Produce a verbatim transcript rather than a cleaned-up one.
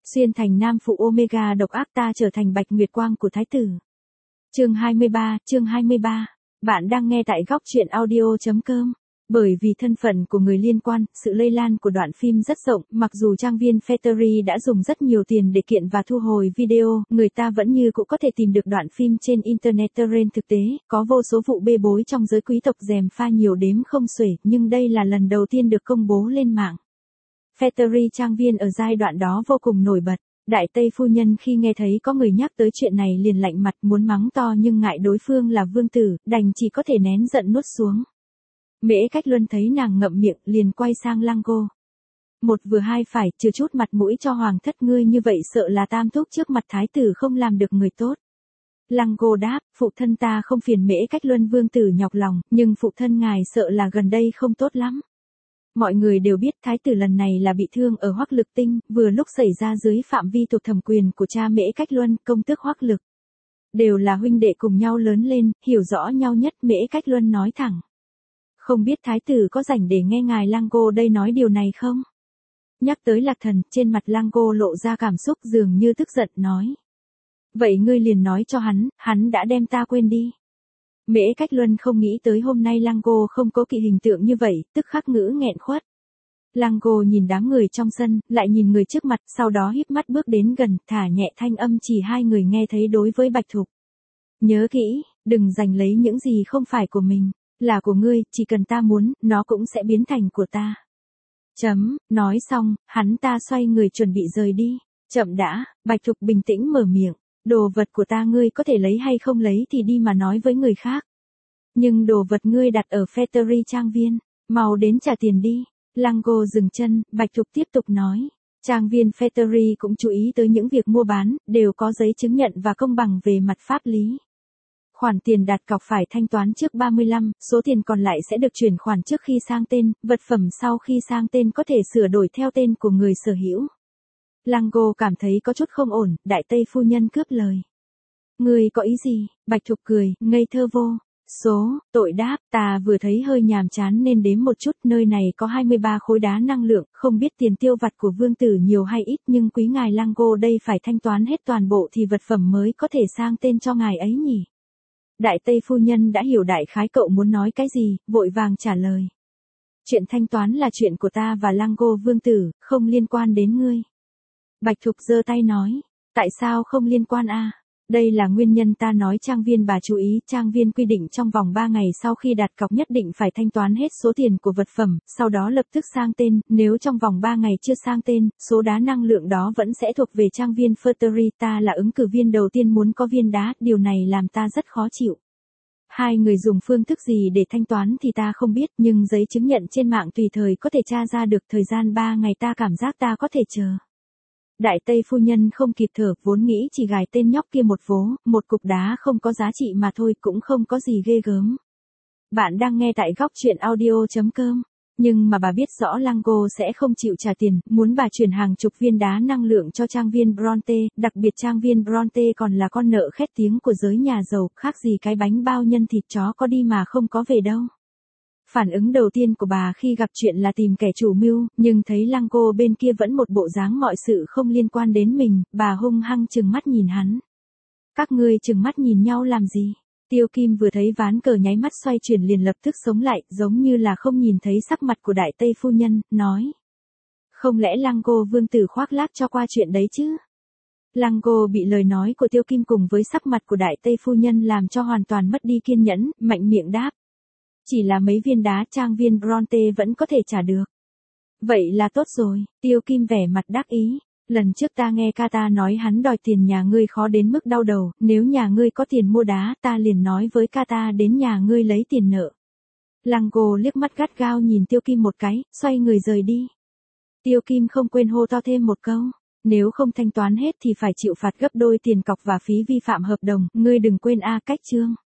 Xuyên thành nam phụ Omega độc ác ta trở thành bạch nguyệt quang của thái tử. Chương hai mươi ba, chương hai mươi ba. Bạn đang nghe tại góc truyện audio chấm com. Bởi vì thân phận của người liên quan, sự lây lan của đoạn phim rất rộng, mặc dù trang viên Factory đã dùng rất nhiều tiền để kiện và thu hồi video, người ta vẫn như cũng có thể tìm được đoạn phim trên Internet. Trên thực tế, có vô số vụ bê bối trong giới quý tộc gièm pha nhiều đếm không xuể, nhưng đây là lần đầu tiên được công bố lên mạng. Factory trang viên ở giai đoạn đó vô cùng nổi bật. Đại Tây phu nhân khi nghe thấy có người nhắc tới chuyện này liền lạnh mặt muốn mắng to nhưng ngại đối phương là vương tử, đành chỉ có thể nén giận nuốt xuống. Mễ Cách Luân thấy nàng ngậm miệng liền quay sang Lăng-cô. Một vừa hai phải, trừ chút mặt mũi cho hoàng thất ngươi như vậy sợ là tam thúc trước mặt thái tử không làm được người tốt. Lăng-cô đáp, phụ thân ta không phiền Mễ Cách Luân vương tử nhọc lòng, nhưng phụ thân ngài sợ là gần đây không tốt lắm. Mọi người đều biết thái tử lần này là bị thương ở Hoắc Lực Tinh, vừa lúc xảy ra dưới phạm vi thuộc thẩm quyền của cha Mễ Cách Luân, công tước Hoắc Lực. Đều là huynh đệ cùng nhau lớn lên, hiểu rõ nhau nhất. Mễ Cách Luân nói thẳng. Không biết thái tử có rảnh để nghe ngài Lăng-cô đây nói điều này không? Nhắc tới Lạc Thần, trên mặt Lăng-cô lộ ra cảm xúc dường như tức giận nói. Vậy ngươi liền nói cho hắn, hắn đã đem ta quên đi. Mễ Cách Luân không nghĩ tới hôm nay Lăng-cô không có kỵ hình tượng như vậy, tức khắc ngữ nghẹn khuất. Lăng-cô nhìn đám người trong sân, lại nhìn người trước mặt, sau đó híp mắt bước đến gần, thả nhẹ thanh âm chỉ hai người nghe thấy đối với Bạch Thục. Nhớ kỹ, đừng giành lấy những gì không phải của mình, là của ngươi, chỉ cần ta muốn, nó cũng sẽ biến thành của ta. Chấm, nói xong, hắn ta xoay người chuẩn bị rời đi. Chậm đã, Bạch Thục bình tĩnh mở miệng. Đồ vật của ta ngươi có thể lấy hay không lấy thì đi mà nói với người khác. Nhưng đồ vật ngươi đặt ở Factory trang viên, mau đến trả tiền đi. Lăng-cô dừng chân, Bạch Thục tiếp tục nói. Trang viên Factory cũng chú ý tới những việc mua bán, đều có giấy chứng nhận và công bằng về mặt pháp lý. Khoản tiền đặt cọc phải thanh toán trước ba mươi lăm, số tiền còn lại sẽ được chuyển khoản trước khi sang tên, vật phẩm sau khi sang tên có thể sửa đổi theo tên của người sở hữu. Lăng-cô cảm thấy có chút không ổn, Đại Tây phu nhân cướp lời. Ngươi có ý gì? Bạch Thục cười, ngây thơ vô. Số, tội đáp, ta vừa thấy hơi nhàm chán nên đếm một chút, nơi này có hai mươi ba khối đá năng lượng, không biết tiền tiêu vặt của vương tử nhiều hay ít nhưng quý ngài Lăng-cô đây phải thanh toán hết toàn bộ thì vật phẩm mới có thể sang tên cho ngài ấy nhỉ. Đại Tây phu nhân đã hiểu đại khái cậu muốn nói cái gì, vội vàng trả lời. Chuyện thanh toán là chuyện của ta và Lăng-cô vương tử, không liên quan đến ngươi. Bạch Thục giơ tay nói, tại sao không liên quan a? Đây là nguyên nhân ta nói trang viên bà chú ý, trang viên quy định trong vòng ba ngày sau khi đặt cọc nhất định phải thanh toán hết số tiền của vật phẩm, sau đó lập tức sang tên, nếu trong vòng ba ngày chưa sang tên, số đá năng lượng đó vẫn sẽ thuộc về trang viên Factory, ta là ứng cử viên đầu tiên muốn có viên đá, điều này làm ta rất khó chịu. Hai người dùng phương thức gì để thanh toán thì ta không biết, nhưng giấy chứng nhận trên mạng tùy thời có thể tra ra được, thời gian ba ngày ta cảm giác ta có thể chờ. Đại Tây phu nhân không kịp thở, vốn nghĩ chỉ gài tên nhóc kia một vố, một cục đá không có giá trị mà thôi, cũng không có gì ghê gớm. Bạn đang nghe tại góc truyện audio chấm com. Nhưng mà bà biết rõ Lăng-cô sẽ không chịu trả tiền, muốn bà chuyển hàng chục viên đá năng lượng cho trang viên Bronte, đặc biệt trang viên Bronte còn là con nợ khét tiếng của giới nhà giàu, khác gì cái bánh bao nhân thịt chó có đi mà không có về đâu. Phản ứng đầu tiên của bà khi gặp chuyện là tìm kẻ chủ mưu, nhưng thấy Lăng-cô bên kia vẫn một bộ dáng mọi sự không liên quan đến mình, bà hung hăng trừng mắt nhìn hắn. Các ngươi trừng mắt nhìn nhau làm gì? Tiêu Kim vừa thấy ván cờ nháy mắt xoay chuyển liền lập tức sống lại, giống như là không nhìn thấy sắc mặt của Đại Tây phu nhân, nói. Không lẽ Lăng-cô vương tử khoác lác cho qua chuyện đấy chứ? Lăng-cô bị lời nói của Tiêu Kim cùng với sắc mặt của Đại Tây phu nhân làm cho hoàn toàn mất đi kiên nhẫn, mạnh miệng đáp. Chỉ là mấy viên đá trang viên Bronte vẫn có thể trả được. Vậy là tốt rồi, Tiêu Kim vẻ mặt đắc ý. Lần trước ta nghe ca ta nói hắn đòi tiền nhà ngươi khó đến mức đau đầu, nếu nhà ngươi có tiền mua đá ta liền nói với ca ta đến nhà ngươi lấy tiền nợ. Lăng-cô liếc mắt gắt gao nhìn Tiêu Kim một cái, xoay người rời đi. Tiêu Kim không quên hô to thêm một câu, nếu không thanh toán hết thì phải chịu phạt gấp đôi tiền cọc và phí vi phạm hợp đồng, ngươi đừng quên a cách chương.